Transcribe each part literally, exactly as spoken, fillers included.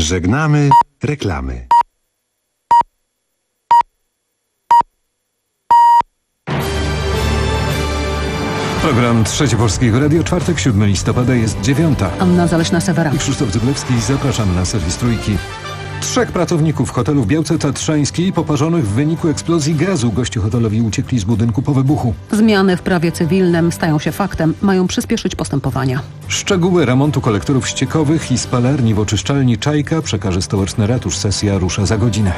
Żegnamy reklamy. Program Trzecie Polskiego Radio, czwartek, siódmego listopada, jest dziewiąta. Anna Zaleśna-Sewera I Krzysztof Zyblewski. Zapraszamy na serwis Trójki. Trzech pracowników hotelu w Białce Tatrzańskiej poparzonych w wyniku eksplozji gazu. Goście hotelowi uciekli z budynku po wybuchu. Zmiany w prawie cywilnym stają się faktem. Mają przyspieszyć postępowania. Szczegóły remontu kolektorów ściekowych i spalarni w oczyszczalni Czajka przekaże stołeczny ratusz. Sesja rusza za godzinę.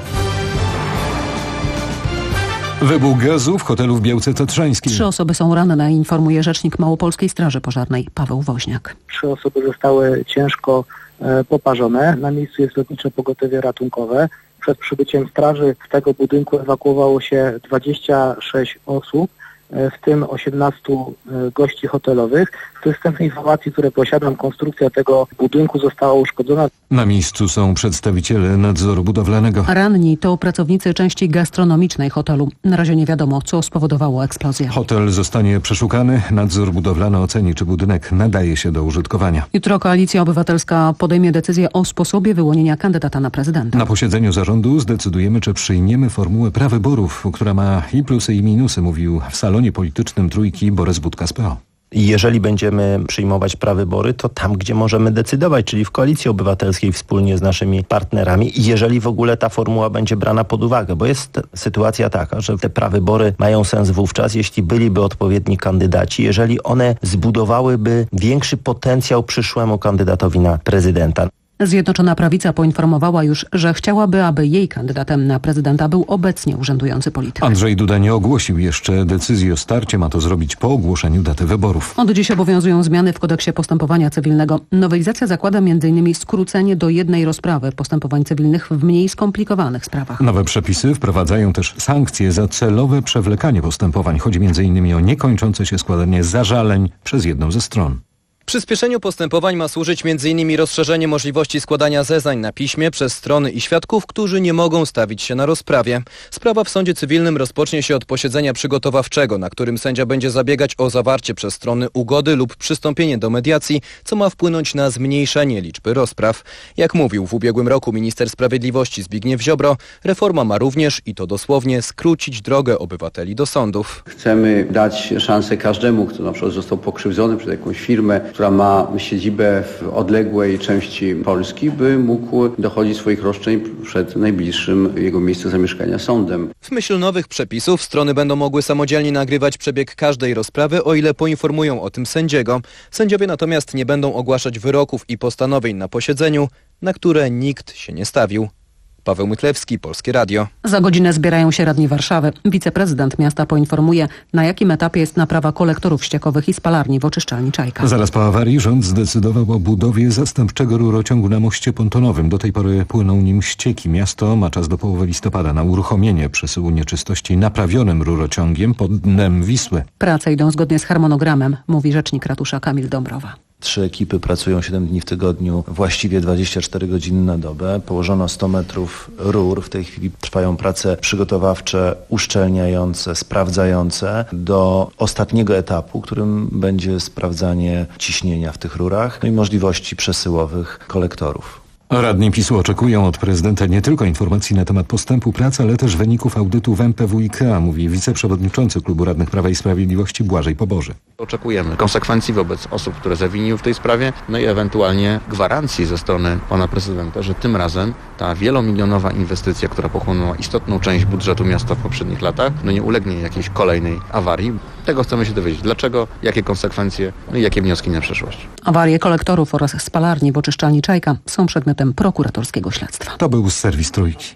Wybuch gazu w hotelu w Białce Tatrzańskiej. Trzy osoby są ranne, informuje rzecznik Małopolskiej Straży Pożarnej Paweł Woźniak. Trzy osoby zostały ciężko e, poparzone. Na miejscu jest lotnicze pogotowie ratunkowe. Przed przybyciem straży z tego budynku ewakuowało się dwadzieścia sześć osób, e, w tym osiemnastu e, gości hotelowych. Z wstępnej informacji, które posiadam, konstrukcja tego budynku została uszkodzona. Na miejscu są przedstawiciele nadzoru budowlanego. Ranni to pracownicy części gastronomicznej hotelu. Na razie nie wiadomo, co spowodowało eksplozję. Hotel zostanie przeszukany. Nadzór budowlany oceni, czy budynek nadaje się do użytkowania. Jutro Koalicja Obywatelska podejmie decyzję o sposobie wyłonienia kandydata na prezydenta. Na posiedzeniu zarządu zdecydujemy, czy przyjmiemy formułę prawyborów, która ma i plusy, i minusy, mówił w salonie politycznym Trójki Borys Budka z P O. I jeżeli będziemy przyjmować prawybory, to tam, gdzie możemy decydować, czyli w Koalicji Obywatelskiej wspólnie z naszymi partnerami, jeżeli w ogóle ta formuła będzie brana pod uwagę, bo jest sytuacja taka, że te prawybory mają sens wówczas, jeśli byliby odpowiedni kandydaci, jeżeli one zbudowałyby większy potencjał przyszłemu kandydatowi na prezydenta. Zjednoczona Prawica poinformowała już, że chciałaby, aby jej kandydatem na prezydenta był obecnie urzędujący polityk. Andrzej Duda nie ogłosił jeszcze decyzji o starcie, ma to zrobić po ogłoszeniu daty wyborów. Od dziś obowiązują zmiany w kodeksie postępowania cywilnego. Nowelizacja zakłada między innymi skrócenie do jednej rozprawy postępowań cywilnych w mniej skomplikowanych sprawach. Nowe przepisy wprowadzają też sankcje za celowe przewlekanie postępowań. Chodzi między innymi o niekończące się składanie zażaleń przez jedną ze stron. Przyspieszeniu postępowań ma służyć między innymi rozszerzenie możliwości składania zeznań na piśmie przez strony i świadków, którzy nie mogą stawić się na rozprawie. Sprawa w sądzie cywilnym rozpocznie się od posiedzenia przygotowawczego, na którym sędzia będzie zabiegać o zawarcie przez strony ugody lub przystąpienie do mediacji, co ma wpłynąć na zmniejszenie liczby rozpraw. Jak mówił w ubiegłym roku minister sprawiedliwości Zbigniew Ziobro, reforma ma również, i to dosłownie, skrócić drogę obywateli do sądów. Chcemy dać szansę każdemu, kto na przykład został pokrzywdzony przez jakąś firmę, która ma siedzibę w odległej części Polski, by mógł dochodzić swoich roszczeń przed najbliższym jego miejscem zamieszkania sądem. W myśl nowych przepisów strony będą mogły samodzielnie nagrywać przebieg każdej rozprawy, o ile poinformują o tym sędziego. Sędziowie natomiast nie będą ogłaszać wyroków i postanowień na posiedzeniu, na które nikt się nie stawił. Paweł Mytlewski, Polskie Radio. Za godzinę zbierają się radni Warszawy. Wiceprezydent miasta poinformuje, na jakim etapie jest naprawa kolektorów ściekowych i spalarni w oczyszczalni Czajka. Zaraz po awarii rząd zdecydował o budowie zastępczego rurociągu na moście pontonowym. Do tej pory płyną nim ścieki. Miasto ma czas do połowy listopada na uruchomienie przesyłu nieczystości naprawionym rurociągiem pod dnem Wisły. Prace idą zgodnie z harmonogramem, mówi rzecznik ratusza Kamil Dąbrowa. Trzy ekipy pracują siedem dni w tygodniu, właściwie dwadzieścia cztery godziny na dobę. Położono sto metrów rur. W tej chwili trwają prace przygotowawcze, uszczelniające, sprawdzające do ostatniego etapu, którym będzie sprawdzanie ciśnienia w tych rurach, no i możliwości przesyłowych kolektorów. Radni PiSu oczekują od prezydenta nie tylko informacji na temat postępu prac, ale też wyników audytu w M P W i K A, mówi wiceprzewodniczący Klubu Radnych Prawa i Sprawiedliwości Błażej Poboży. Oczekujemy konsekwencji wobec osób, które zawiniły w tej sprawie, no i ewentualnie gwarancji ze strony pana prezydenta, że tym razem ta wielomilionowa inwestycja, która pochłonęła istotną część budżetu miasta w poprzednich latach, no nie ulegnie jakiejś kolejnej awarii. Tego chcemy się dowiedzieć. Dlaczego, jakie konsekwencje, no i jakie wnioski na przyszłość. Awarie kolektorów oraz spalarni w oczyszczalni Czajka są przedmiotem prokuratorskiego śledztwa. To był serwis Trójki.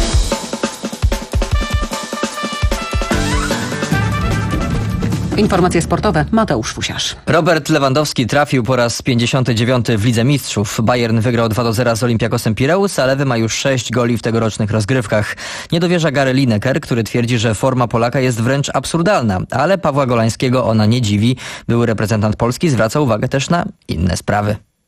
Informacje sportowe, Mateusz Fusiarz. Robert Lewandowski trafił po raz pięćdziesiąty dziewiąty w Lidze Mistrzów. Bayern wygrał dwa do zera z Olympiakosem Pireus, a Lewy ma już sześć goli w tegorocznych rozgrywkach. Nie dowierza Gary Lineker, który twierdzi, że forma Polaka jest wręcz absurdalna, ale Pawła Golańskiego ona nie dziwi. Były reprezentant Polski zwraca uwagę też na inne sprawy.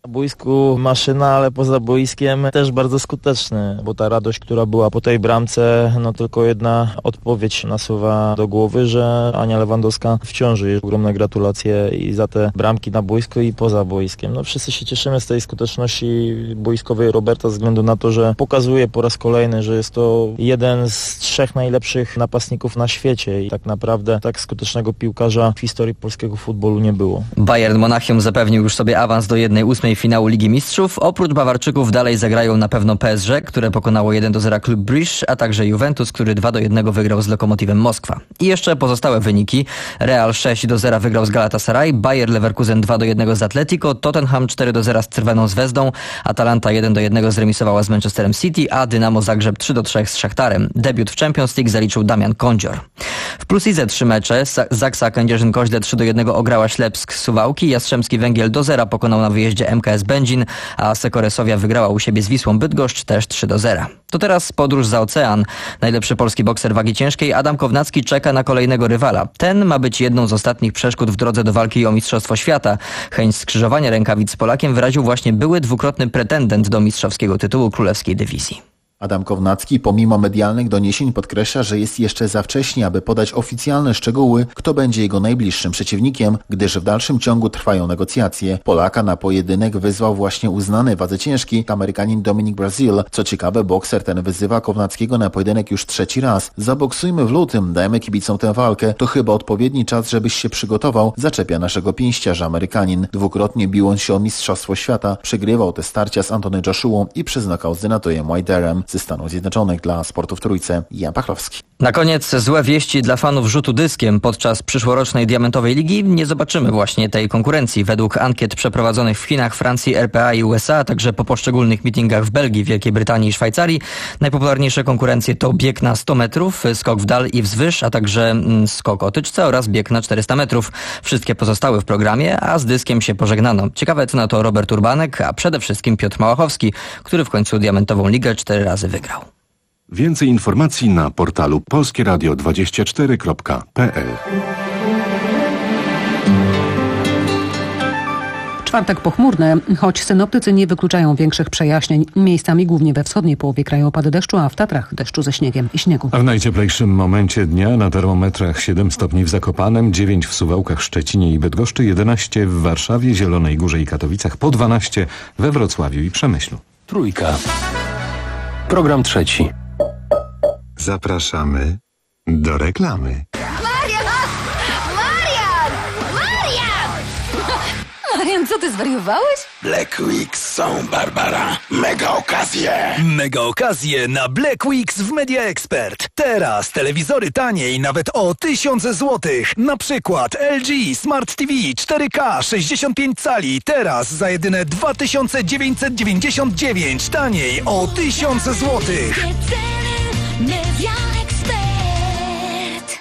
Na boisku maszyna, ale poza boiskiem też bardzo skuteczny, bo ta radość, która była po tej bramce, no tylko jedna odpowiedź nasuwa do głowy, że Ania Lewandowska w ciąży. Ogromne gratulacje i za te bramki na boisku i poza boiskiem. No wszyscy się cieszymy z tej skuteczności boiskowej Roberta ze względu na to, że pokazuje po raz kolejny, że jest to jeden z trzech najlepszych napastników na świecie i tak naprawdę tak skutecznego piłkarza w historii polskiego futbolu nie było. Bayern Monachium zapewnił już sobie awans do jednej ósmej finału Ligi Mistrzów. Oprócz Bawarczyków dalej zagrają na pewno P S G, które pokonało jeden do zera Klub Brugge, a także Juventus, który dwa do jednego wygrał z Lokomotywem Moskwa. I jeszcze pozostałe wyniki. Real sześć do zera wygrał z Galatasaray, Bayer Leverkusen dwa do jednego z Atletico, Tottenham cztery do zera z Crveną Zvezdą, Atalanta jeden do jednego zremisowała z Manchesterem City, a Dynamo Zagrzeb trzy do trzech z Szachtarem. Debiut w Champions League zaliczył Damian Kondzior. W Plus Lidze trzy mecze. Zaksa Kędzierzyn-Koźle trzy do jednego ograła Ślepsk z Suwałki, Jastrzębski Węgiel do zera pokonał na wyjeździe M K S Będzin, a Sekoresowia wygrała u siebie z Wisłą Bydgoszcz też trzy do zera. To teraz podróż za ocean. Najlepszy polski bokser wagi ciężkiej Adam Kownacki czeka na kolejnego rywala. Ten ma być jedną z ostatnich przeszkód w drodze do walki o Mistrzostwo Świata. Chęć skrzyżowania rękawic z Polakiem wyraził właśnie były dwukrotny pretendent do mistrzowskiego tytułu królewskiej dywizji. Adam Kownacki pomimo medialnych doniesień podkreśla, że jest jeszcze za wcześnie, aby podać oficjalne szczegóły, kto będzie jego najbliższym przeciwnikiem, gdyż w dalszym ciągu trwają negocjacje. Polaka na pojedynek wyzwał właśnie uznany wadze ciężki Amerykanin Dominic Brazil. Co ciekawe, bokser ten wyzywa Kownackiego na pojedynek już trzeci raz. Zaboksujmy w lutym, dajmy kibicom tę walkę. To chyba odpowiedni czas, żebyś się przygotował, zaczepia naszego pięściarza Amerykanin. Dwukrotnie bijąc się o Mistrzostwo Świata, przegrywał te starcia z Anthony Joshuą i przez knockout z Denatojem Wilderem. Ze Stanów Zjednoczonych dla Sportu w Trójce, Jan Pachlowski. Na koniec złe wieści dla fanów rzutu dyskiem. Podczas przyszłorocznej Diamentowej Ligi nie zobaczymy właśnie tej konkurencji. Według ankiet przeprowadzonych w Chinach, Francji, R P A i U S A, a także po poszczególnych meetingach w Belgii, Wielkiej Brytanii i Szwajcarii, najpopularniejsze konkurencje to bieg na sto metrów, skok w dal i wzwyż, a także skok o tyczce oraz bieg na czterysta metrów. Wszystkie pozostały w programie, a z dyskiem się pożegnano. Ciekawe co na to Robert Urbanek, a przede wszystkim Piotr Małachowski, który w końcu Diamentową Ligę cztery razy wygrał. Więcej informacji na portalu polskie radio dwadzieścia cztery kropka p l. Czwartek pochmurny, choć synoptycy nie wykluczają większych przejaśnień. Miejscami głównie we wschodniej połowie kraju opady deszczu, a w Tatrach deszczu ze śniegiem i śniegu. A w najcieplejszym momencie dnia na termometrach siedem stopni w Zakopanem, dziewięć w Suwałkach, Szczecinie i Bydgoszczy, jedenaście w Warszawie, Zielonej Górze i Katowicach, po dwanaście we Wrocławiu i Przemyślu. Trójka. Program trzeci. Zapraszamy do reklamy. Marian! Marian! Marian! Marian, co ty zwariowałeś? Black Weeks są, Barbara. Mega okazje. Mega okazje na Black Weeks w Media Expert. Teraz telewizory taniej nawet o tysiąc złotych. Na przykład L G Smart T V cztery K sześćdziesiąt pięć cali. Teraz za jedyne dwa tysiące dziewięćset dziewięćdziesiąt dziewięć. Taniej o tysiąc złotych. Media Expert.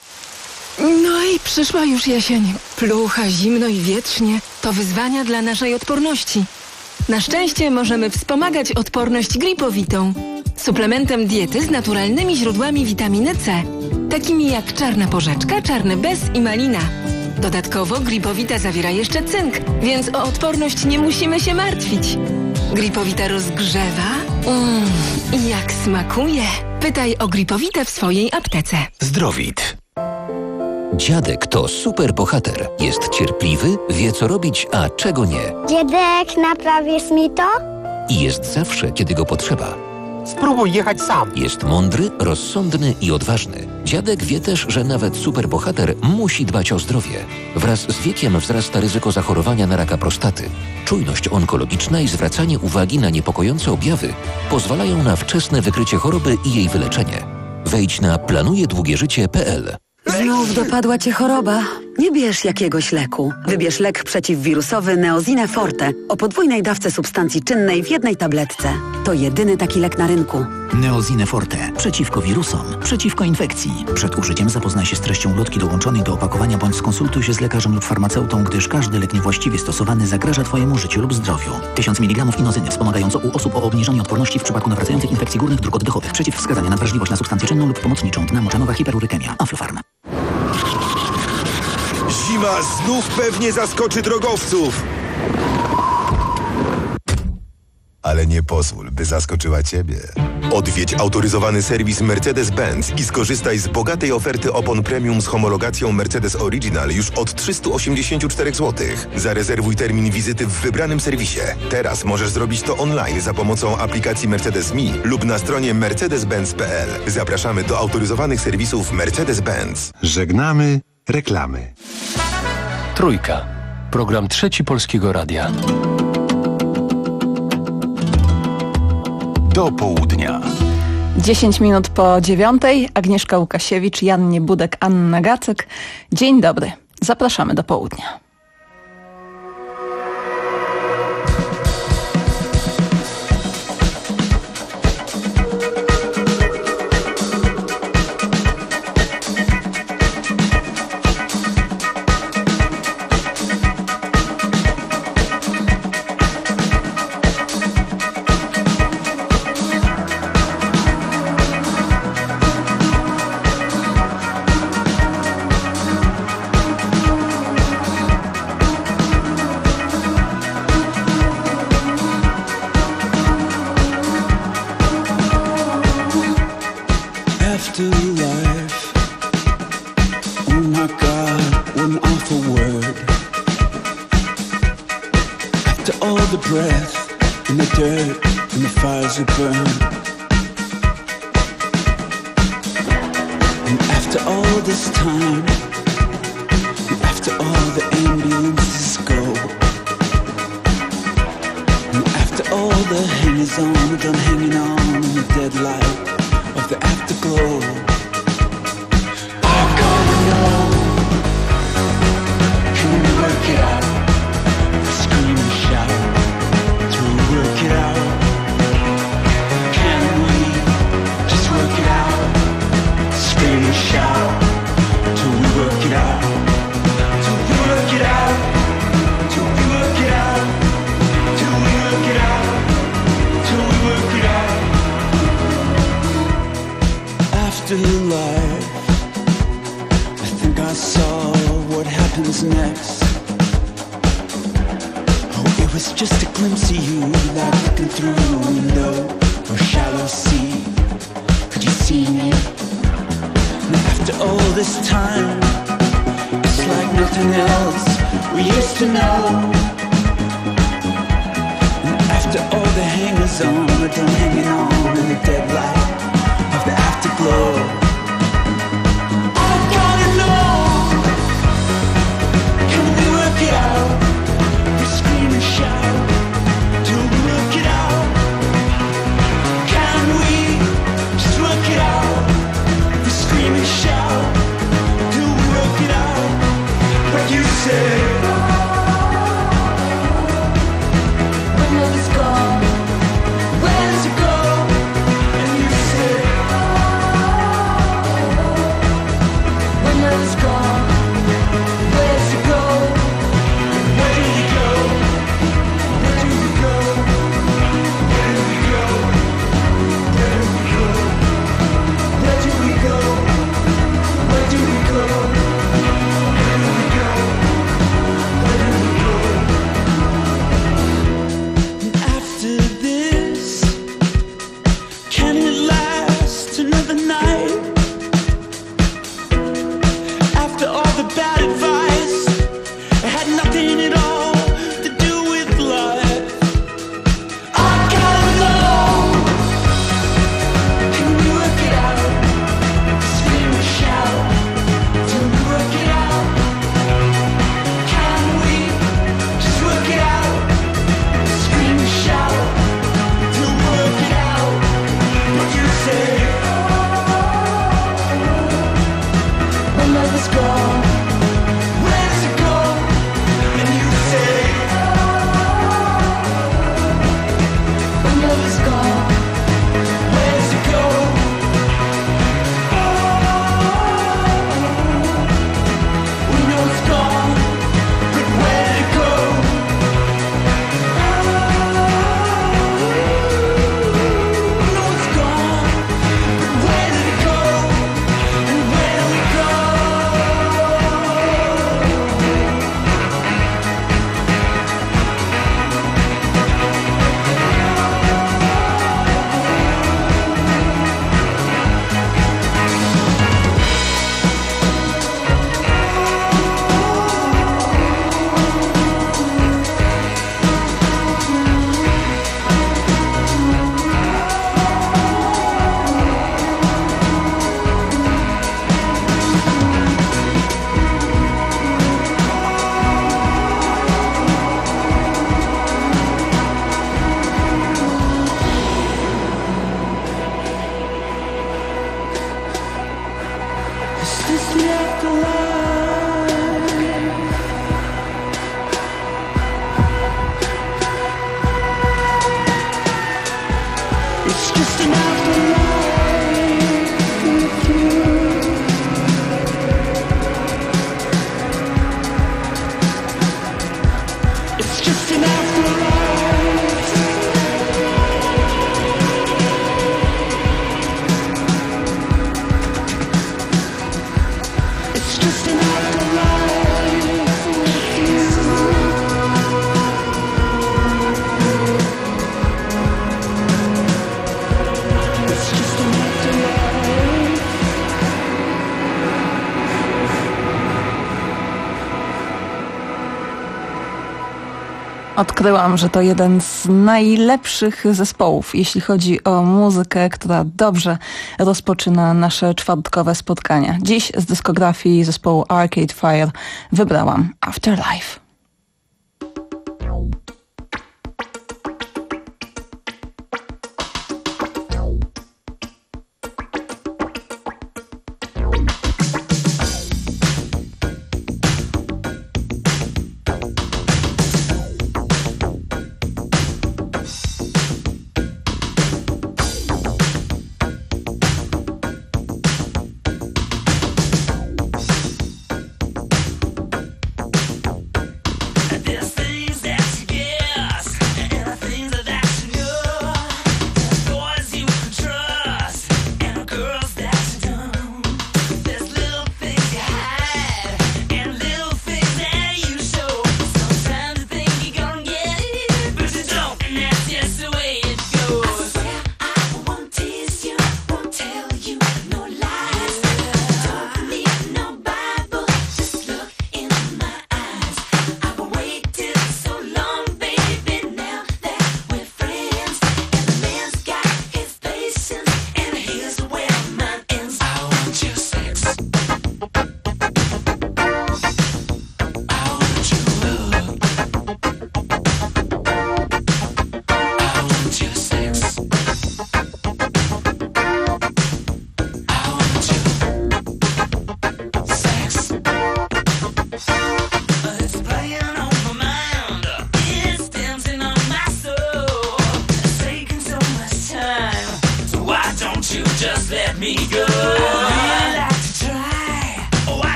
No i przyszła już jesień. Plucha, zimno i wietrznie. To wyzwania dla naszej odporności. Na szczęście możemy wspomagać odporność gripowitą. Suplementem diety z naturalnymi źródłami witaminy C. Takimi jak czarna porzeczka, czarny bez i malina. Dodatkowo gripowita zawiera jeszcze cynk, więc o odporność nie musimy się martwić. Gripowita rozgrzewa. Mmm, i jak smakuje. Pytaj o gripowitę w swojej aptece. Zdrowit. Dziadek to super bohater. Jest cierpliwy, wie co robić, a czego nie. Dziadek, naprawisz mi to? I jest zawsze, kiedy go potrzeba. Spróbuj jechać sam. Jest mądry, rozsądny i odważny. Dziadek wie też, że nawet superbohater musi dbać o zdrowie. Wraz z wiekiem wzrasta ryzyko zachorowania na raka prostaty. Czujność onkologiczna i zwracanie uwagi na niepokojące objawy pozwalają na wczesne wykrycie choroby i jej wyleczenie. Wejdź na planuje długie życie kropka p l. Znów dopadła cię choroba? Nie bierz jakiegoś leku. Wybierz lek przeciwwirusowy Neozine Forte o podwójnej dawce substancji czynnej w jednej tabletce. To jedyny taki lek na rynku. Neozine Forte. Przeciwko wirusom. Przeciwko infekcji. Przed użyciem zapoznaj się z treścią ulotki dołączonej do opakowania bądź skonsultuj się z lekarzem lub farmaceutą, gdyż każdy lek niewłaściwie stosowany zagraża twojemu życiu lub zdrowiu. tysiąc miligramów inozyny wspomagająco u osób o obniżonej odporności w przypadku nawracających infekcji górnych dróg oddechowych. Przeciwwskazania na wrażliwość na substancję czynną lub pomocniczą. Dna moczanowa hiperurykemia. Aflofarm. Zima znów pewnie zaskoczy drogowców. ale nie pozwól, by zaskoczyła Ciebie. Odwiedź autoryzowany serwis Mercedes-Benz i skorzystaj z bogatej oferty opon premium z homologacją Mercedes Original już od trzysta osiemdziesiąt cztery złotych. Zarezerwuj termin wizyty w wybranym serwisie. Teraz możesz zrobić to online za pomocą aplikacji Mercedes Me lub na stronie mercedes benz kropka p l. Zapraszamy do autoryzowanych serwisów Mercedes-Benz. Żegnamy reklamy. Trójka. Program Trzeci Polskiego Radia. Do południa. dziesięć minut po dziewiątej. Agnieszka Łukasiewicz, Jan Niebudek, Anna Gacek. Dzień dobry. Zapraszamy do południa. Where does it go? And you say Odkryłam, że to jeden z najlepszych zespołów, jeśli chodzi o muzykę, która dobrze rozpoczyna nasze czwartkowe spotkania. Dziś z dyskografii zespołu Arcade Fire wybrałam Afterlife.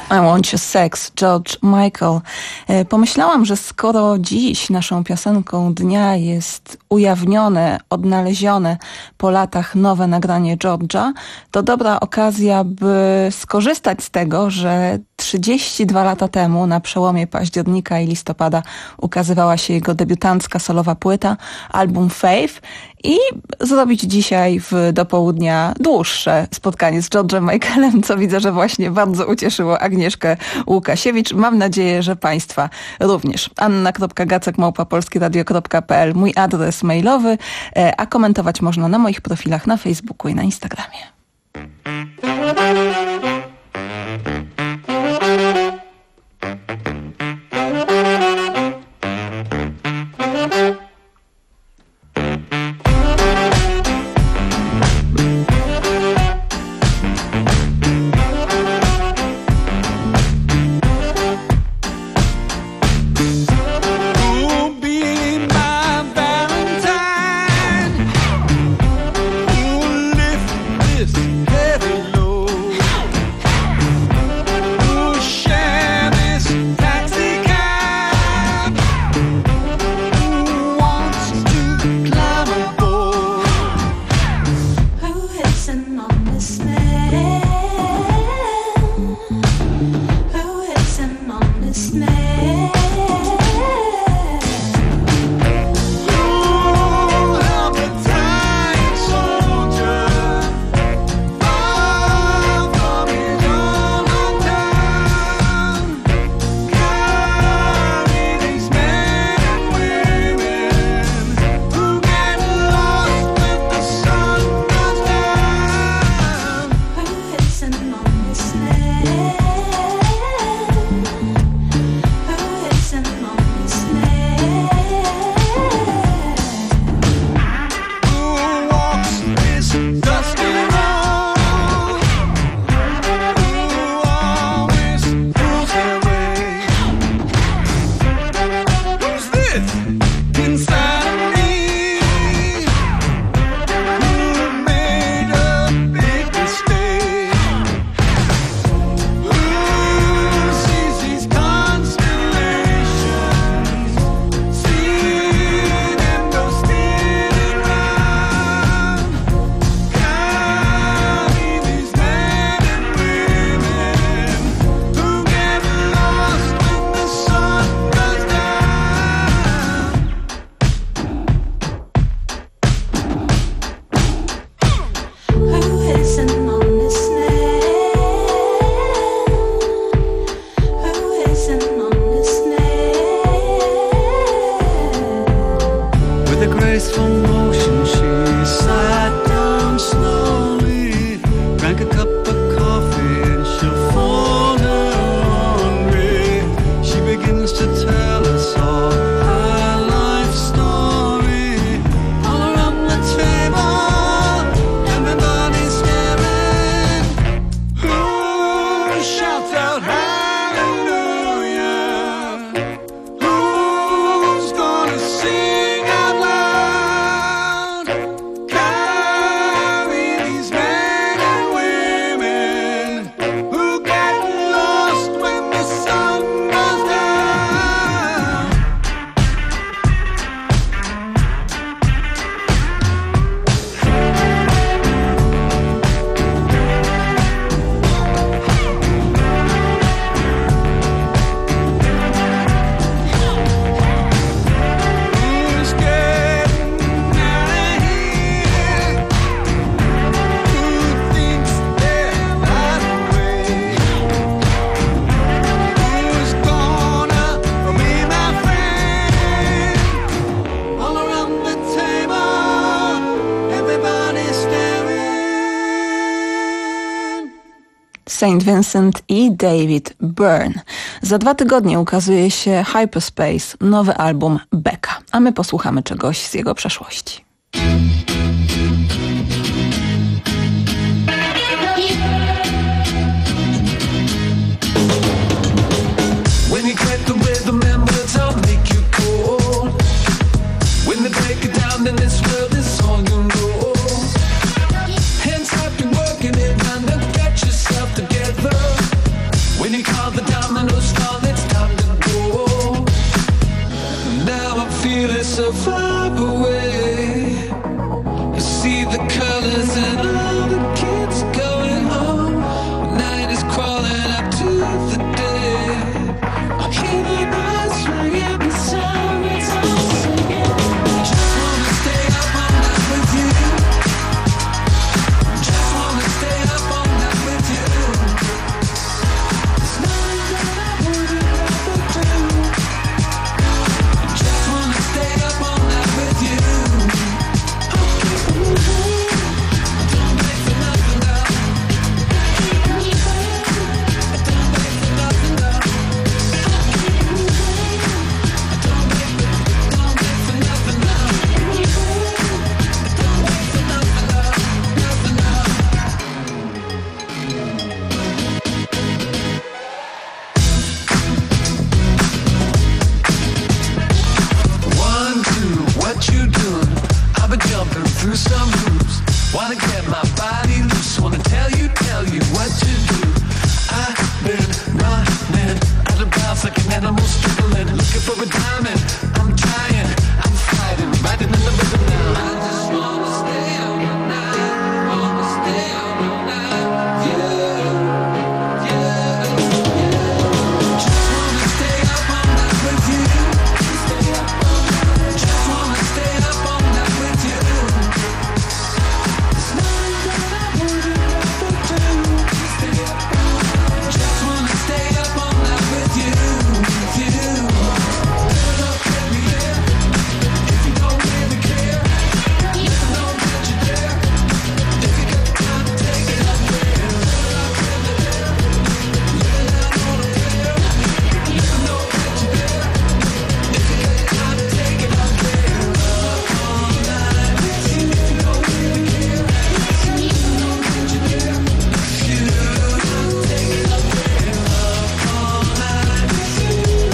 I Want Your Sex, George Michael. Pomyślałam, że skoro dziś naszą piosenką dnia jest ujawnione, odnalezione po latach nowe nagranie George'a, to dobra okazja, by skorzystać z tego, że trzydzieści dwa lata temu, na przełomie października i listopada, ukazywała się jego debiutancka solowa płyta, album Faith, i zrobić dzisiaj w do południa dłuższe spotkanie z George'em Michaelem, co widzę, że właśnie bardzo ucieszyło Agnieszkę Łukasiewicz. Mam nadzieję, że Państwa również. anna kropka gacek małpa polskieradio kropka p l, mój adres mailowy, a komentować można na moich profilach na Facebooku i na Instagramie. Saint Vincent i David Byrne. Za dwa tygodnie ukazuje się Hyperspace, nowy album Becka, a my posłuchamy czegoś z jego przeszłości. When you call looking for a diamond. I'm trying, I'm fighting, riding in the rhythm now. I just wanna stay up all night, wanna stay up all night. Yeah, yeah, yeah. Just wanna stay up all night with you. Stay up all night. Just wanna stay up all night with you. There's nothing that I wouldn't rather do. Stay up all night. Just wanna stay up all night with you, with you. Turn up every day. If you don't really care, let me know that you're there. If you got time to take it up there. Turn up every day. Yeah, I wanna care. Let me know that you're there. If you got time to take it up there. Up all night with you. If you don't really care, let me know that you're there. If you take it up there. Up all night with you.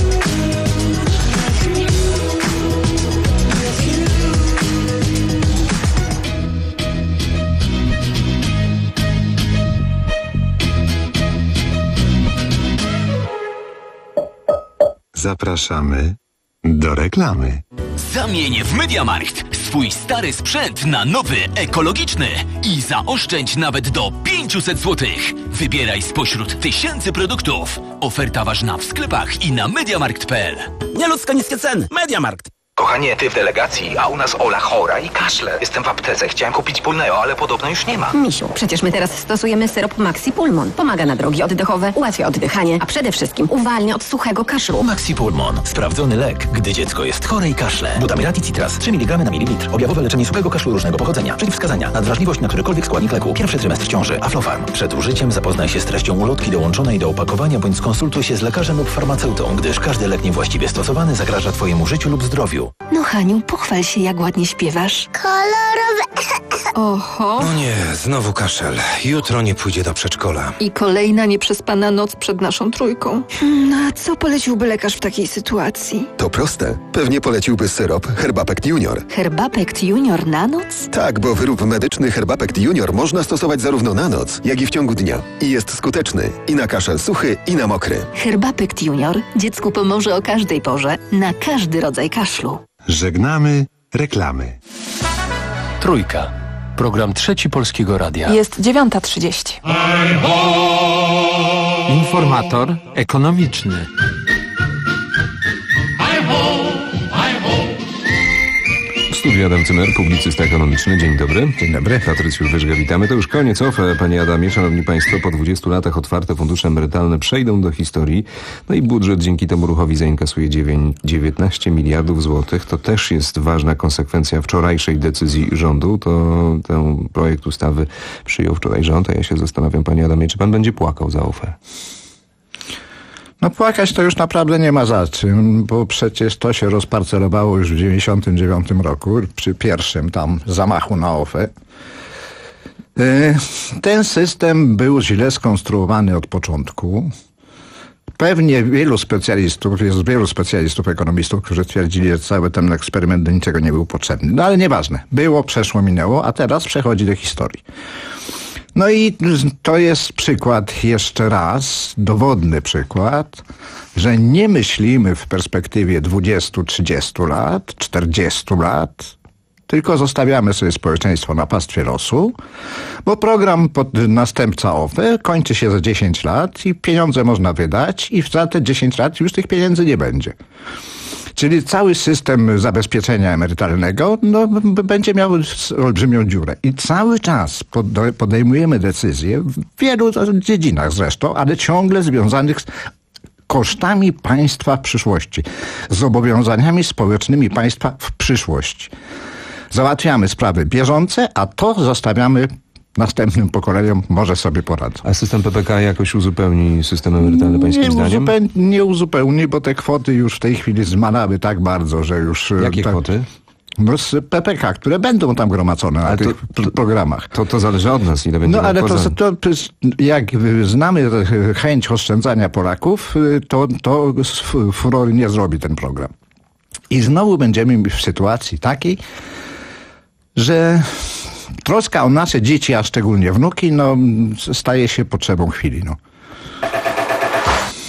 Zapraszamy do reklamy. Zamień w MediaMarkt swój stary sprzęt na nowy, ekologiczny i zaoszczędź nawet do pięćset złotych. Wybieraj spośród tysięcy produktów. Oferta ważna w sklepach i na mediamarkt kropka p l. Nieludzko niskie ceny. MediaMarkt. Kochanie, ty w delegacji, a u nas Ola chora i kaszle. Jestem w aptece, chciałem kupić Pulneo, ale podobno już nie ma. Misiu, przecież my teraz stosujemy syrop Maxi Pulmon. Pomaga na drogi oddechowe, ułatwia oddychanie, a przede wszystkim uwalnia od suchego kaszlu. Maxi Pulmon. Sprawdzony lek, gdy dziecko jest chore i kaszle. Butamirati Citras. trzy miligramy na mililitr. Objawowe leczenie suchego kaszlu różnego pochodzenia. Przeciwwskazania. Nadwrażliwość na którykolwiek składnik leku. Pierwszy trymestr ciąży. Aflofarm. Przed użyciem zapoznaj się z treścią ulotki dołączonej do opakowania bądź skonsultuj się z lekarzem lub farmaceutą, gdyż każdy lek niewłaściwie stosowany zagraża twojemu życiu lub zdrowiu. No Haniu, pochwal się, jak ładnie śpiewasz. Kolorowe. Oho. No nie, znowu kaszel. Jutro nie pójdzie do przedszkola. I kolejna nieprzespana noc przed naszą trójką. No a co poleciłby lekarz w takiej sytuacji? To proste. Pewnie poleciłby syrop Herbapekt Junior. Herbapekt Junior na noc? Tak, bo wyrób medyczny Herbapekt Junior można stosować zarówno na noc, jak i w ciągu dnia. I jest skuteczny i na kaszel suchy, i na mokry. Herbapekt Junior dziecku pomoże o każdej porze, na każdy rodzaj kaszlu. Żegnamy reklamy. Trójka. Program Trzeci Polskiego Radia. Jest dziewiąta trzydzieści. Informator ekonomiczny. W studiu Adam Cymer, publicysta ekonomiczny. Dzień dobry. Dzień dobry. Patrycjusz Wyżga, witamy. To już koniec O F E, panie Adamie. Szanowni państwo, po dwudziestu latach otwarte fundusze emerytalne przejdą do historii. No i budżet dzięki temu ruchowi zainkasuje dziewiętnaście miliardów złotych. To też jest ważna konsekwencja wczorajszej decyzji rządu. To ten projekt ustawy przyjął wczoraj rząd, a ja się zastanawiam, panie Adamie, czy pan będzie płakał za O F E? No płakać to już naprawdę nie ma za czym, bo przecież to się rozparcelowało już w dziewięćdziesiątym dziewiątym roku, przy pierwszym tam zamachu na O F E. Ten system był źle skonstruowany od początku. Pewnie wielu specjalistów, jest wielu specjalistów, ekonomistów, którzy twierdzili, że cały ten eksperyment do niczego nie był potrzebny. No ale nieważne. Było, przeszło, minęło, a teraz przechodzi do historii. No i to jest przykład, jeszcze raz, dowodny przykład, że nie myślimy w perspektywie dwudziestu, trzydziestu lat, czterdziestu lat, tylko zostawiamy sobie społeczeństwo na pastwie losu, bo program pod, następca O F E kończy się za dziesięć lat i pieniądze można wydać i za te dziesięć lat już tych pieniędzy nie będzie. Czyli cały system zabezpieczenia emerytalnego no, będzie miał olbrzymią dziurę. I cały czas podejmujemy decyzje w wielu dziedzinach zresztą, ale ciągle związanych z kosztami państwa w przyszłości, z zobowiązaniami społecznymi państwa w przyszłości. Załatwiamy sprawy bieżące, a to zostawiamy następnym pokoleniom, może sobie poradzą. A system P P K jakoś uzupełni system emerytalny pańskim nie zdaniem? Uzupeł, nie uzupełni, bo te kwoty już w tej chwili zmalały tak bardzo, że już... Jakie tak, kwoty? No z P P K, które będą tam gromadzone na to, tych to, programach. To, to zależy od nas, ile będzie. No ale to, to, to jak znamy chęć oszczędzania Polaków, to, to furory nie zrobi ten program. I znowu będziemy w sytuacji takiej, że troska o nasze dzieci, a szczególnie wnuki, no, staje się potrzebą chwili. No.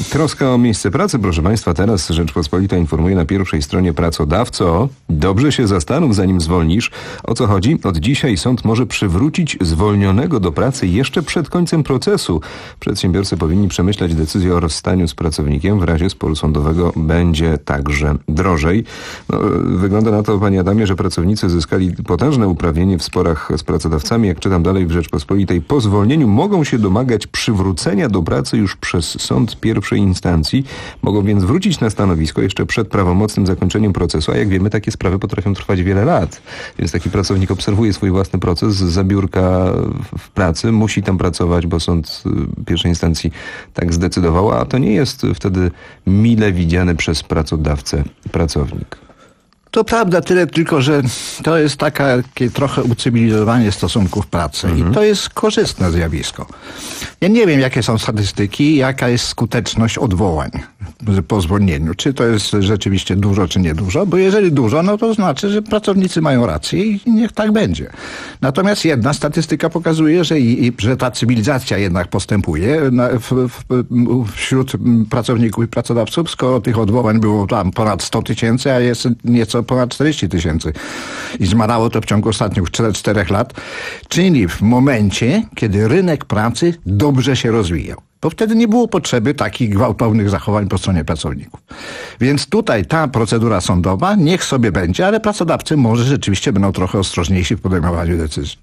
Troska o miejsce pracy, proszę Państwa. Teraz Rzeczpospolita informuje na pierwszej stronie: pracodawco, dobrze się zastanów, zanim zwolnisz. O co chodzi? Od dzisiaj sąd może przywrócić zwolnionego do pracy jeszcze przed końcem procesu. Przedsiębiorcy powinni przemyśleć decyzję o rozstaniu z pracownikiem. W razie sporu sądowego będzie także drożej. No, wygląda na to, panie Adamie, że pracownicy zyskali potężne uprawnienie w sporach z pracodawcami. Jak czytam dalej w Rzeczpospolitej, po zwolnieniu mogą się domagać przywrócenia do pracy już przez sąd pierwszej instancji. Mogą więc wrócić na stanowisko jeszcze przed prawomocnym zakończeniem procesu, a jak wiemy, takie sprawy potrafią trwać wiele lat. Więc taki pracownik obserwuje swój własny proces z biurka w pracy, musi tam pracować, bo sąd pierwszej instancji tak zdecydował, a to nie jest wtedy mile widziany przez pracodawcę pracownik. To prawda, tyle tylko, że to jest taka, takie trochę ucywilizowanie stosunków pracy mhm. i to jest korzystne zjawisko. Ja nie wiem, jakie są statystyki, jaka jest skuteczność odwołań po zwolnieniu. Czy to jest rzeczywiście dużo, czy nie dużo, bo jeżeli dużo, no to znaczy, że pracownicy mają rację i niech tak będzie. Natomiast jedna statystyka pokazuje, że, i, że ta cywilizacja jednak postępuje na, w, w, wśród pracowników i pracodawców, skoro tych odwołań było tam ponad sto tysięcy, a jest nieco ponad czterdzieści tysięcy. I zmalało to w ciągu ostatnich czterech lat. Czyli w momencie, kiedy rynek pracy dobrze się rozwijał. Bo wtedy nie było potrzeby takich gwałtownych zachowań po stronie pracowników. Więc tutaj ta procedura sądowa niech sobie będzie, ale pracodawcy może rzeczywiście będą trochę ostrożniejsi w podejmowaniu decyzji.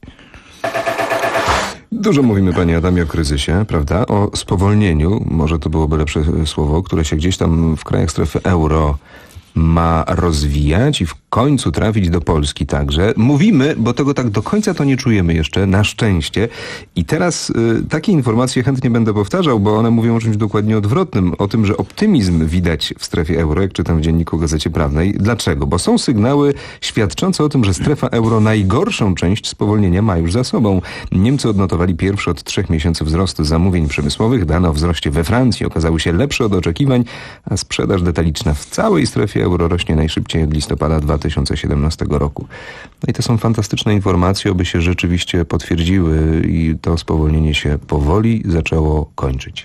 Dużo mówimy, panie Adamie, o kryzysie, prawda? O spowolnieniu, może to byłoby lepsze słowo, które się gdzieś tam w krajach strefy euro ma rozwijać i w końcu trafić do Polski także. Mówimy, bo tego tak do końca to nie czujemy jeszcze, na szczęście. I teraz y, takie informacje chętnie będę powtarzał, bo one mówią o czymś dokładnie odwrotnym. O tym, że optymizm widać w strefie euro, jak czytam w Dzienniku Gazecie Prawnej. Dlaczego? Bo są sygnały świadczące o tym, że strefa euro najgorszą część spowolnienia ma już za sobą. Niemcy odnotowali pierwszy od trzech miesięcy wzrost zamówień przemysłowych. Dane o wzroście we Francji okazały się lepsze od oczekiwań, a sprzedaż detaliczna w całej strefie euro rośnie najszybciej od listopada dwa tysiące siedemnastego roku. No i to są fantastyczne informacje, oby się rzeczywiście potwierdziły i to spowolnienie się powoli zaczęło kończyć.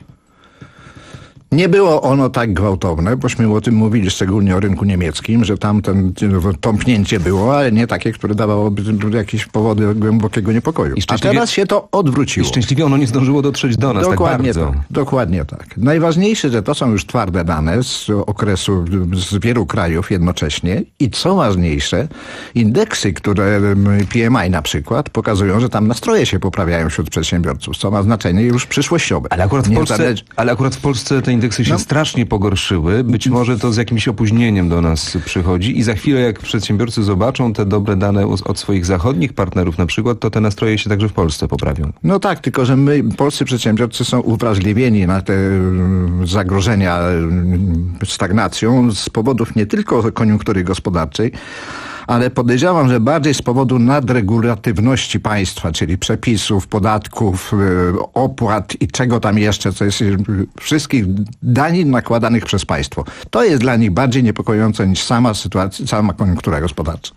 Nie było ono tak gwałtowne, bośmy o tym mówili szczególnie o rynku niemieckim, że tam ten tąpnięcie było, ale nie takie, które dawałoby jakieś powody głębokiego niepokoju. A teraz się to odwróciło. I szczęśliwie ono nie zdążyło dotrzeć do nas dokładnie tak bardzo. Tak, dokładnie tak. Najważniejsze, że to są już twarde dane z okresu z wielu krajów jednocześnie i co ważniejsze, indeksy, które P M I na przykład pokazują, że tam nastroje się poprawiają wśród przedsiębiorców, co ma znaczenie już przyszłościowe. Ale akurat w Polsce, zależy... ale akurat w Polsce te indeksy się no. strasznie pogorszyły. Być może to z jakimś opóźnieniem do nas przychodzi i za chwilę, jak przedsiębiorcy zobaczą te dobre dane od swoich zachodnich partnerów na przykład, to te nastroje się także w Polsce poprawią. No tak, tylko że my, polscy przedsiębiorcy, są uwrażliwieni na te zagrożenia stagnacją z powodów nie tylko koniunktury gospodarczej, ale podejrzewam, że bardziej z powodu nadregulatywności państwa, czyli przepisów, podatków, opłat i czego tam jeszcze, co jest wszystkich danin nakładanych przez państwo. To jest dla nich bardziej niepokojące niż sama sytuacja, sama koniunktura gospodarcza.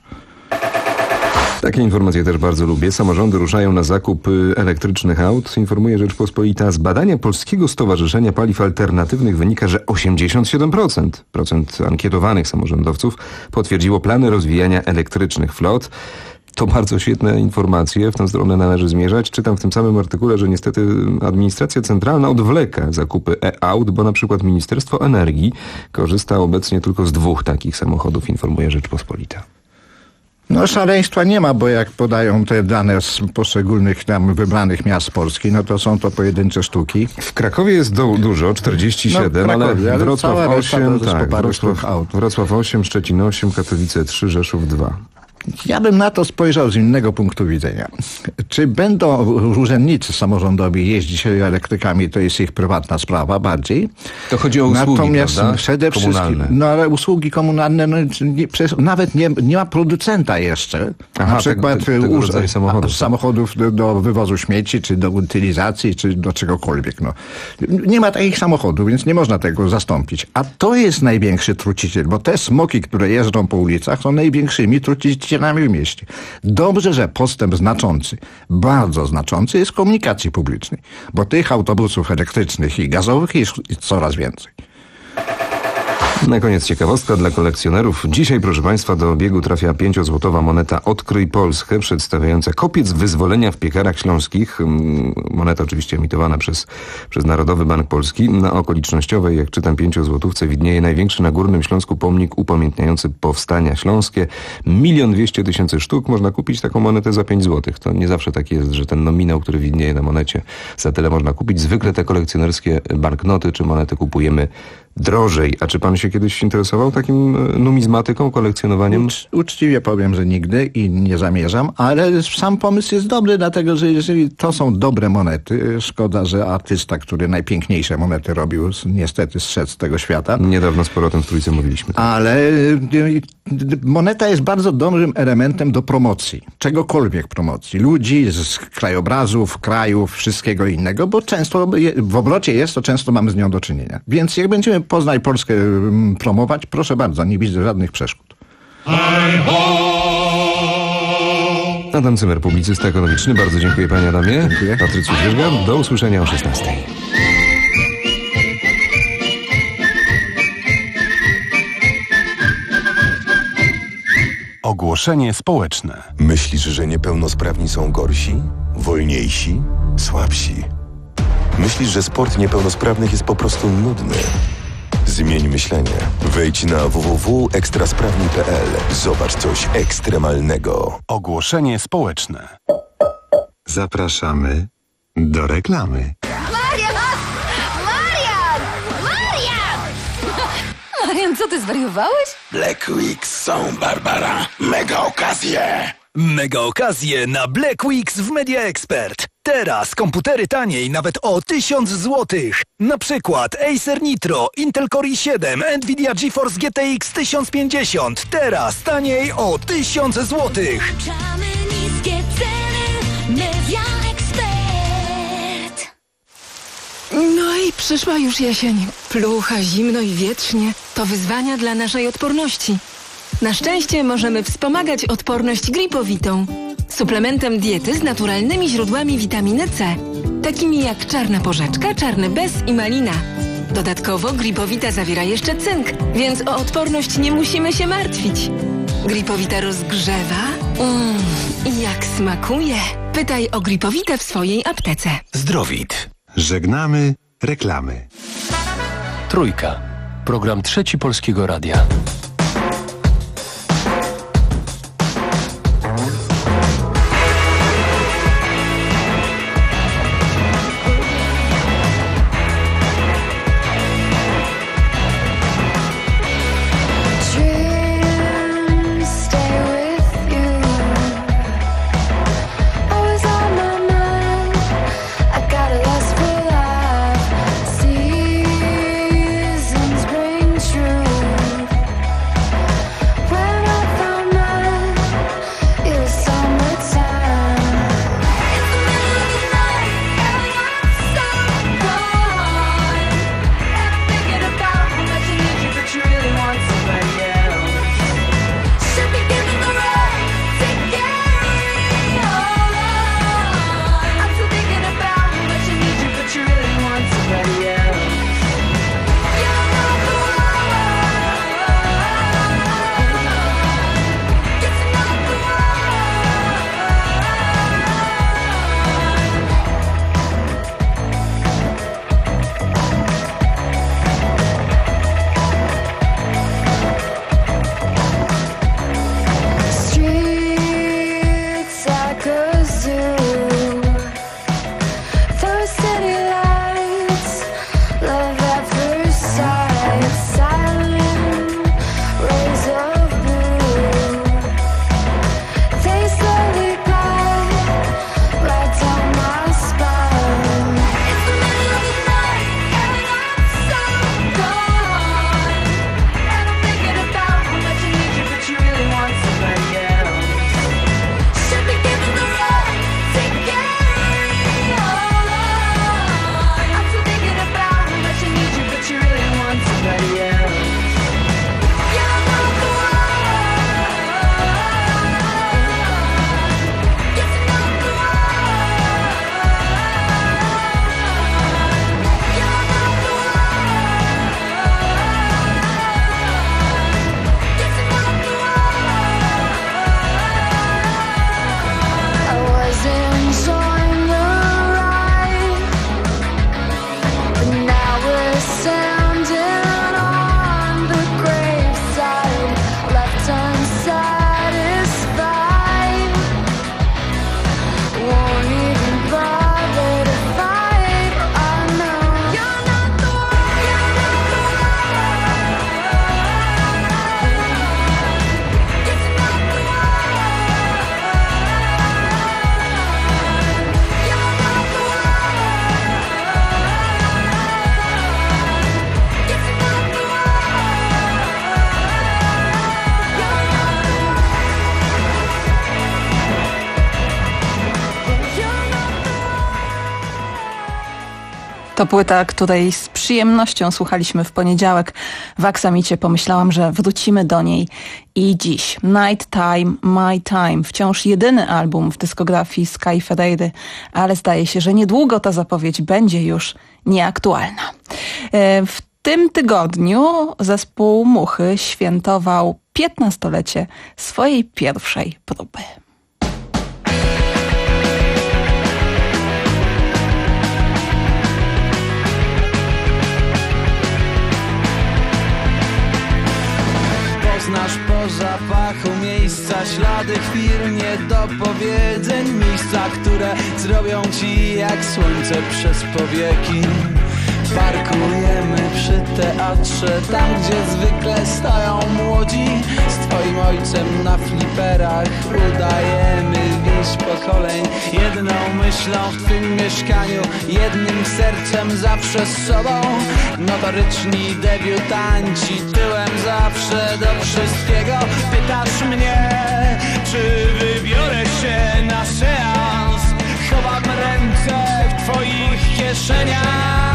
Takie informacje też bardzo lubię. Samorządy ruszają na zakup elektrycznych aut. Informuje Rzeczpospolita. Z badania Polskiego Stowarzyszenia Paliw Alternatywnych wynika, że osiemdziesiąt siedem procent, procent ankietowanych samorządowców potwierdziło plany rozwijania elektrycznych flot. To bardzo świetne informacje, w tę stronę należy zmierzać. Czytam w tym samym artykule, że niestety administracja centralna odwleka zakupy e-aut, bo na przykład Ministerstwo Energii korzysta obecnie tylko z dwóch takich samochodów, informuje Rzeczpospolita. No szaleństwa nie ma, bo jak podają te dane z poszczególnych tam wybranych miast Polski, no to są to pojedyncze sztuki. W Krakowie jest do, dużo, czterdzieści siedem, no, Krakowie, ale Wrocław osiem, tak, Wrocław, Wrocław osiem, Szczecin osiem, Katowice trzy, Rzeszów dwa. Ja bym na to spojrzał z innego punktu widzenia. Czy będą urzędnicy samorządowi jeździć elektrykami, to jest ich prywatna sprawa bardziej. To chodzi o usługi, natomiast prawda? Przede komunalne. wszystkim, no ale usługi komunalne, no, nie, przecież nawet nie, nie ma producenta jeszcze. Aha, na przykład tego, tego rodzaju samochodów, samochodów do, do wywozu śmieci, czy do utylizacji, czy do czegokolwiek. No. Nie ma takich samochodów, więc nie można tego zastąpić. A to jest największy truciciel, bo te smoki, które jeżdżą po ulicach, są największymi trucicielami ścianami w mieście. Dobrze, że postęp znaczący, bardzo znaczący jest w komunikacji publicznej, bo tych autobusów elektrycznych i gazowych jest coraz więcej. Na koniec ciekawostka dla kolekcjonerów. Dzisiaj, proszę Państwa, do obiegu trafia pięciozłotowa moneta Odkryj Polskę, przedstawiająca kopiec wyzwolenia w Piekarach Śląskich. Moneta oczywiście emitowana przez, przez Narodowy Bank Polski. Na okolicznościowej, jak czytam, pięciozłotówce widnieje największy na Górnym Śląsku pomnik upamiętniający powstania śląskie. Milion dwieście tysięcy sztuk. Można kupić taką monetę za pięć złotych. To nie zawsze tak jest, że ten nominał, który widnieje na monecie, za tyle można kupić. Zwykle te kolekcjonerskie banknoty czy monety kupujemy drożej. A czy pan się kiedyś interesował takim numizmatyką, kolekcjonowaniem? Ucz, uczciwie powiem, że nigdy i nie zamierzam, ale sam pomysł jest dobry, dlatego że jeżeli to są dobre monety, szkoda, że artysta, który najpiękniejsze monety robił, niestety zszedł z tego świata. Niedawno sporo o tym w Trójce mówiliśmy. Tak? Ale moneta jest bardzo dobrym elementem do promocji. Czegokolwiek promocji. Ludzi, z krajobrazów, krajów, wszystkiego innego, bo często w obrocie jest, to często mamy z nią do czynienia. Więc jak będziemy Poznaj Polskę promować, proszę bardzo, nie widzę żadnych przeszkód. Adam Cymer, publicysta ekonomiczny. Bardzo dziękuję, panie Adamie. Dziękuję. Patrycjusz Wyżga. Do usłyszenia o szesnastej. Ogłoszenie społeczne. Myślisz, że niepełnosprawni są gorsi, wolniejsi, słabsi? Myślisz, że sport niepełnosprawnych jest po prostu nudny? Zmień myślenie. Wejdź na w w w kropka ekstrasprawni kropka p l. Zobacz coś ekstremalnego. Ogłoszenie społeczne. Zapraszamy do reklamy. Marian! Marian! Marian! Marian, co ty zwariowałeś? Black Weeks są, Barbara. Mega okazje. Mega okazje na Black Weeks w Media Expert. Teraz komputery taniej nawet o tysiąc złotych. Na przykład Acer Nitro, Intel Core i siedem, Nvidia GeForce G T X tysiąc pięćdziesiąt. Teraz taniej o tysiąc złotych. Niskie ceny. Media Expert. No i przyszła już jesień. Plucha, zimno i wietrznie. To wyzwania dla naszej odporności. Na szczęście możemy wspomagać odporność gripowitą. Suplementem diety z naturalnymi źródłami witaminy C, takimi jak czarna porzeczka, czarny bez i malina. Dodatkowo gripowita zawiera jeszcze cynk, więc o odporność nie musimy się martwić. Gripowita rozgrzewa. Mmm, i jak smakuje. Pytaj o gripowitę w swojej aptece. Zdrowit. Żegnamy reklamy. Trójka. Program Trzeci Polskiego Radia. To płyta, której z przyjemnością słuchaliśmy w poniedziałek w Aksamicie. Pomyślałam, że wrócimy do niej i dziś. Night Time, My Time. Wciąż jedyny album w dyskografii Sky Ferreiry, ale zdaje się, że niedługo ta zapowiedź będzie już nieaktualna. W tym tygodniu zespół Muchy świętował piętnastolecie swojej pierwszej próby. Poznasz po zapachu miejsca, ślady chwil, niedopowiedzeń, miejsca, które zrobią ci jak słońce przez powieki. Parkujemy przy teatrze, tam gdzie zwykle stoją młodzi. Z twoim ojcem na fliperach udajemy wieść pokoleń. Jedną myślą w twym mieszkaniu, jednym sercem zawsze z sobą. Notoryczni debiutanci, tyłem zawsze do wszystkiego. Pytasz mnie, czy wybiorę się na seans. Chowam ręce w twoich kieszeniach.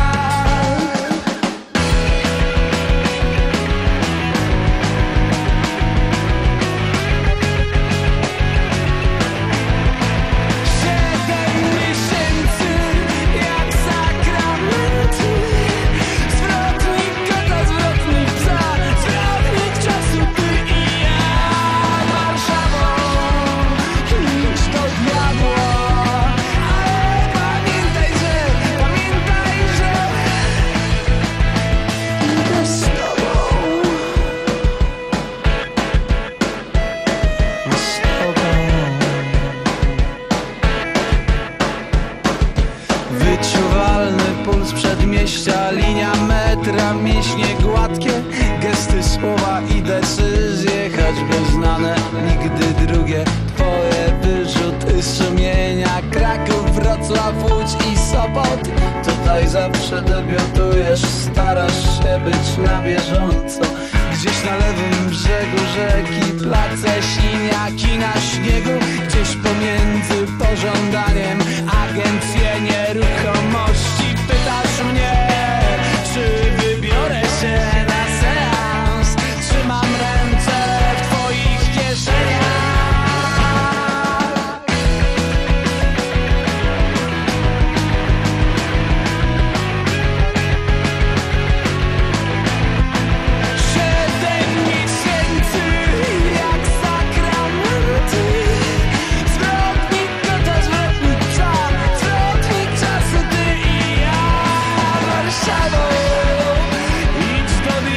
Linia metra, mięśnie gładkie, gesty, słowa i decyzje, choćby znane, nigdy drugie. Twoje wyrzuty sumienia, Kraków, Wrocław, Łódź i Sopot. Tutaj zawsze debiutujesz, starasz się być na bieżąco. Gdzieś na lewym brzegu rzeki, place siniaki na śniegu. Gdzieś pomiędzy pożądaniem, agencje nieruchomości. Pytasz mnie, czy wybiorę się na seans. Trzymam ręce w twoich kieszeniach. Siedem miesięcy jak sakramenty. Zwrotnik to to zwrotnik czas, zwrotnik czasu ty i ja. Warszawo, idź do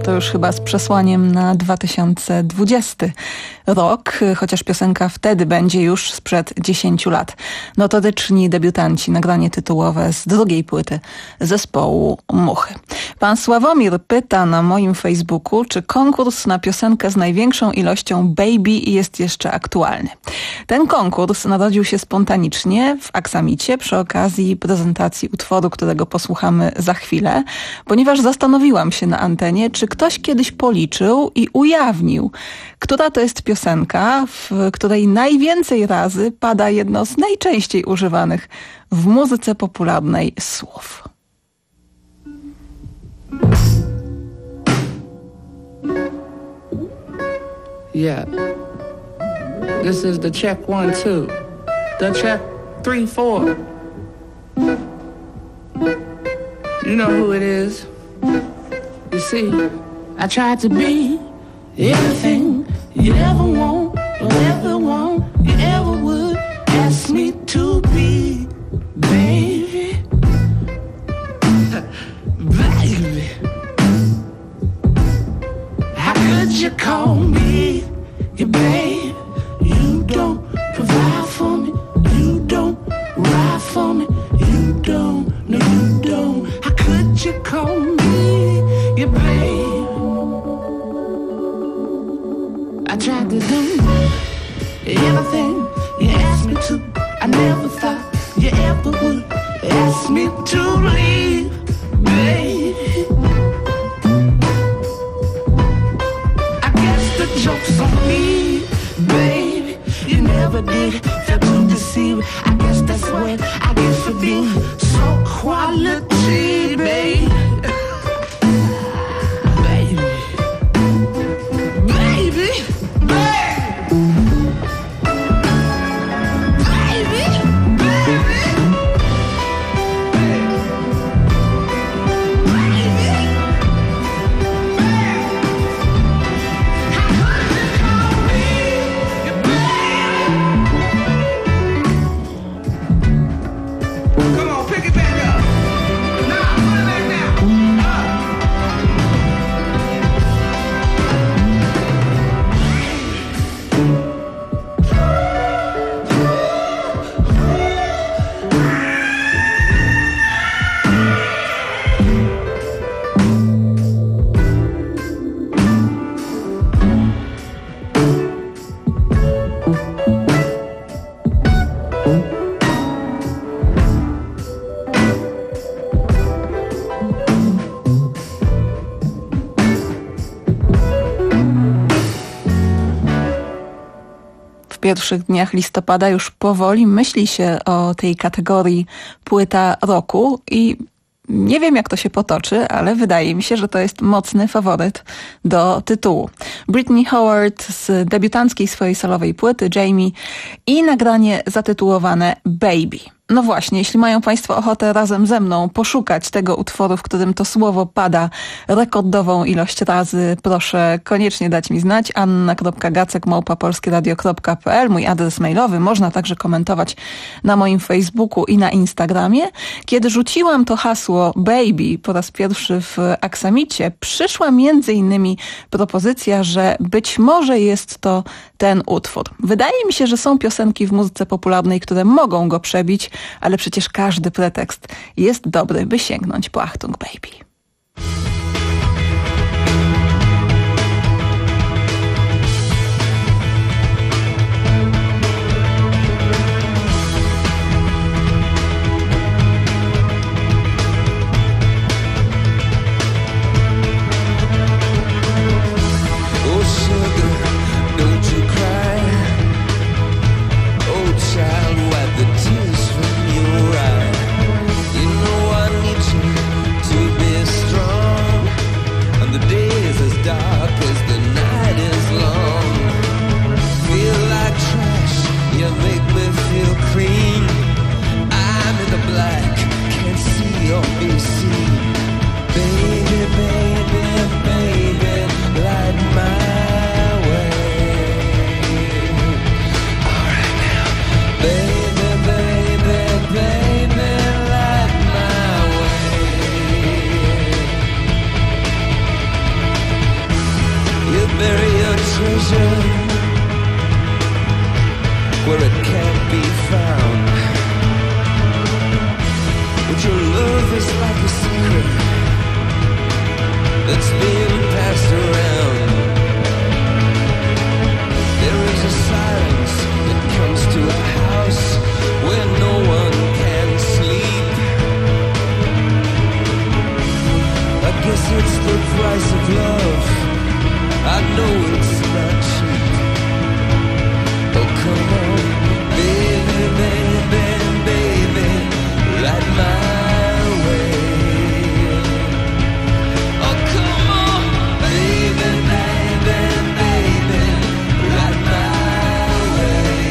to już chyba z przesłaniem na dwa tysiące dwudziesty rok, chociaż piosenka wtedy będzie już sprzed dziesięciu lat. Notoryczni debiutanci, nagranie tytułowe z drugiej płyty zespołu Muchy. Pan Sławomir pyta na moim Facebooku, czy konkurs na piosenkę z największą ilością Baby jest jeszcze aktualny. Ten konkurs narodził się spontanicznie w Aksamicie przy okazji prezentacji utworu, którego posłuchamy za chwilę, ponieważ zastanowiłam się na antenie, czy ktoś kiedyś policzył i ujawnił, która to jest piosenka, w której najwięcej razy pada jedno z najczęściej używanych w muzyce popularnej słów. Yeah. This is the check one, two. The check three, four. You know who it is. You see, I tried to be everything you ever want, or ever want, you ever would ask me to be, baby. Baby. How could you call me your babe? You don't provide for me, you don't ride for me, you don't, no you don't. How could you call me your babe? I tried to do everything you asked me to. I never thought you ever would ask me to leave, babe. I guess the joke's on me, baby. You never did feel to deceive. I guess that's what I get for being so quality, babe. Baby, baby, W pierwszych dniach listopada już powoli myśli się o tej kategorii płyta roku i nie wiem, jak to się potoczy, ale wydaje mi się, że to jest mocny faworyt do tytułu. Brittany Howard z debiutanckiej swojej solowej płyty Jamie i nagranie zatytułowane Baby. No właśnie, jeśli mają Państwo ochotę razem ze mną poszukać tego utworu, w którym to słowo pada rekordową ilość razy, proszę koniecznie dać mi znać. anna kropka gacek małpa polskieradio kropka p l, mój adres mailowy. Można także komentować na moim Facebooku i na Instagramie. Kiedy rzuciłam to hasło Baby po raz pierwszy w Aksamicie, przyszła między innymi propozycja, że być może jest to ten utwór. Wydaje mi się, że są piosenki w muzyce popularnej, które mogą go przebić, ale przecież każdy pretekst jest dobry, by sięgnąć po Achtung Baby. love is like a secret that's being passed around. There is a silence that comes to a house where no one can sleep. I guess it's the price of love. I know it's not cheap. Oh, come on, baby, baby, baby, light my way. Oh, come on, baby, baby, baby, light my way.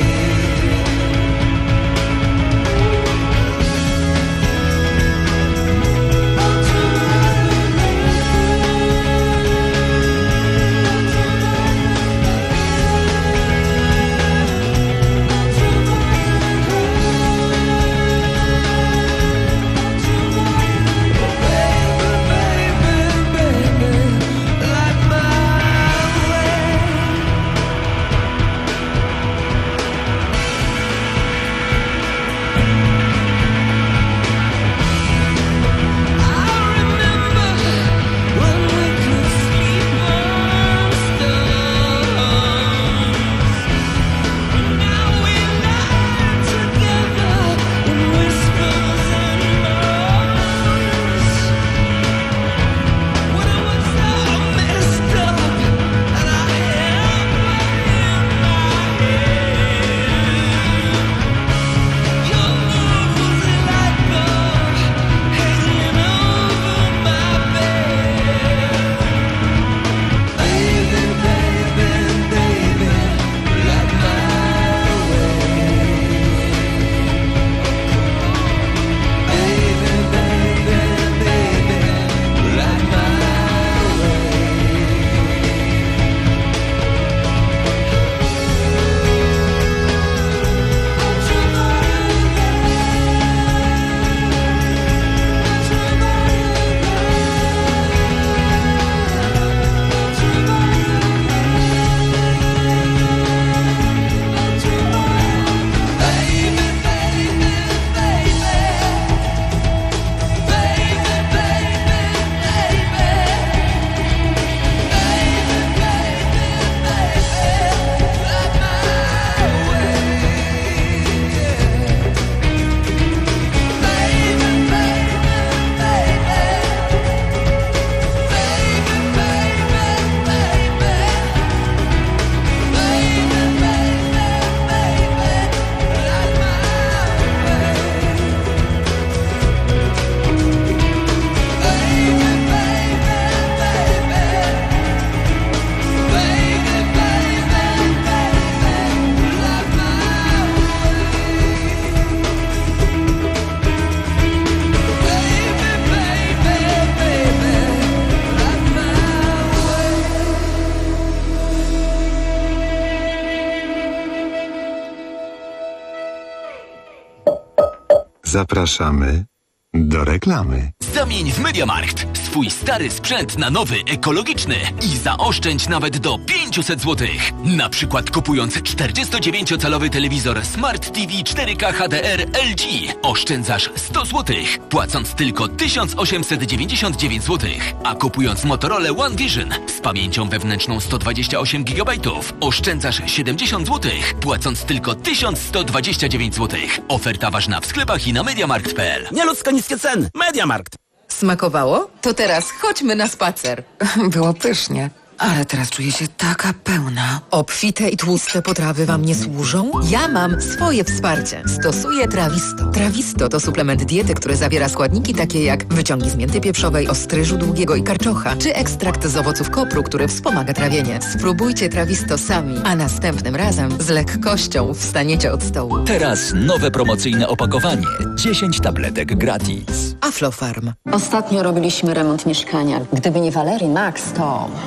Zapraszamy do reklamy. Zamień w MediaMarkt swój stary sprzęt na nowy, ekologiczny i zaoszczędź nawet do pięćset złotych. Na przykład kupując czterdziestodziewięciocalowy telewizor Smart T V cztery K H D R L G oszczędzasz sto złotych, płacąc tylko tysiąc osiemset dziewięćdziesiąt dziewięć złotych. A kupując Motorola One Vision z pamięcią wewnętrzną sto dwadzieścia osiem gigabajtów oszczędzasz siedemdziesiąt złotych, płacąc tylko tysiąc sto dwadzieścia dziewięć złotych. Oferta ważna w sklepach i na mediamarkt kropka p l. Nieludzko niskie ceny. MediaMarkt. Smakowało? To teraz chodźmy na spacer. Było pysznie. Ale teraz czuję się taka pełna. Obfite i tłuste potrawy wam nie służą? Ja mam swoje wsparcie. Stosuję Trawisto. Trawisto to suplement diety, który zawiera składniki takie jak wyciągi z mięty pieprzowej, ostryżu długiego i karczocza, czy ekstrakt z owoców kopru, który wspomaga trawienie. Spróbujcie Trawisto sami, a następnym razem z lekkością wstaniecie od stołu. Teraz nowe promocyjne opakowanie. dziesięć tabletek gratis. Aflofarm. Ostatnio robiliśmy remont mieszkania. Gdyby nie Valerii Max, to... Z Valerii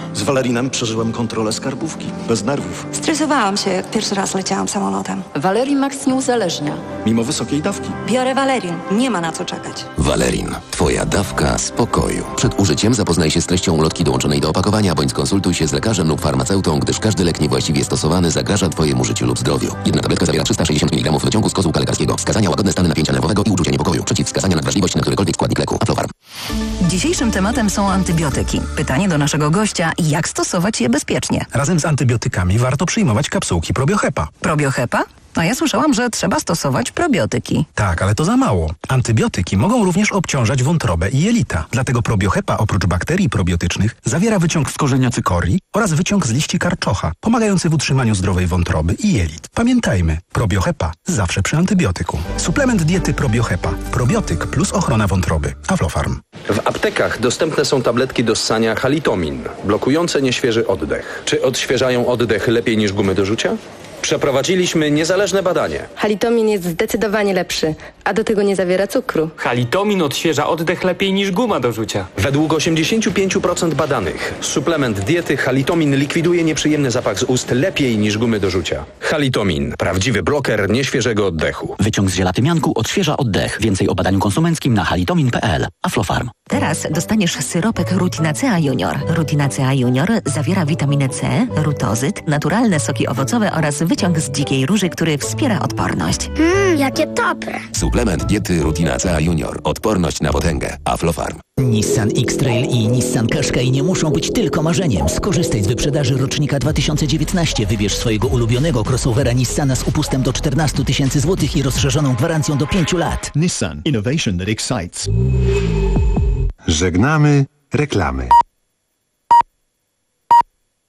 Walerinem przeżyłem kontrolę skarbówki. Bez nerwów. Stresowałam się, jak pierwszy raz leciałam samolotem. Valerin Max nie uzależnia. Mimo wysokiej dawki. Biorę Valerin. Nie ma na co czekać. Valerin. Twoja dawka spokoju. Przed użyciem zapoznaj się z treścią ulotki dołączonej do opakowania, bądź skonsultuj się z lekarzem lub farmaceutą, gdyż każdy lek niewłaściwie stosowany zagraża Twojemu życiu lub zdrowiu. Jedna tabletka zawiera trzysta sześćdziesiąt miligramów wyciągu z kozłka lekarskiego. Wskazania: łagodne stany napięcia nerwowego i uczucia niepokoju. Przeciwwskazania: nadwrażliwość na którykolwiek składnik leku. Aflofarm. Dzisiejszym tematem są antybiotyki. Pytanie do naszego gościa: jak stosować je bezpiecznie? Razem z antybiotykami warto przyjmować kapsułki Probiohepa. Probiohepa? A ja słyszałam, że trzeba stosować probiotyki. Tak, ale to za mało. Antybiotyki mogą również obciążać wątrobę i jelita. Dlatego Probiohepa oprócz bakterii probiotycznych zawiera wyciąg z korzenia cykorii oraz wyciąg z liści karczocha, pomagający w utrzymaniu zdrowej wątroby i jelit. Pamiętajmy, Probiohepa zawsze przy antybiotyku. Suplement diety Probiohepa. Probiotyk plus ochrona wątroby. Aflofarm. W aptekach dostępne są tabletki do ssania Halitomin, blokujące nieświeży oddech. Czy odświeżają oddech lepiej niż gumy do rzucia? Przeprowadziliśmy niezależne badanie. Halitomin jest zdecydowanie lepszy, a do tego nie zawiera cukru. Halitomin odświeża oddech lepiej niż guma do rzucia. Według osiemdziesiąt pięć procent badanych suplement diety Halitomin likwiduje nieprzyjemny zapach z ust lepiej niż gumy do rzucia. Halitomin. Prawdziwy bloker nieświeżego oddechu. Wyciąg z zielatymianku odświeża oddech. Więcej o badaniu konsumenckim na halitomin kropka p l. Aflofarm. Teraz dostaniesz syropek Rutinacea Junior. Rutinacea Junior zawiera witaminę C, rutozyt, naturalne soki owocowe oraz wyciąg z dzikiej róży, który wspiera odporność. Mmm, jakie dobre. Suplement diety Rutinacea Junior. Odporność na potęgę. Aflofarm. Nissan X-Trail i Nissan Qashqai nie muszą być tylko marzeniem. Skorzystaj z wyprzedaży rocznika dwa tysiące dziewiętnaście. Wybierz swojego ulubionego crossovera Nissana z upustem do czternaście tysięcy złotych i rozszerzoną gwarancją do pięciu lat. Nissan. Innovation that excites. Żegnamy reklamy.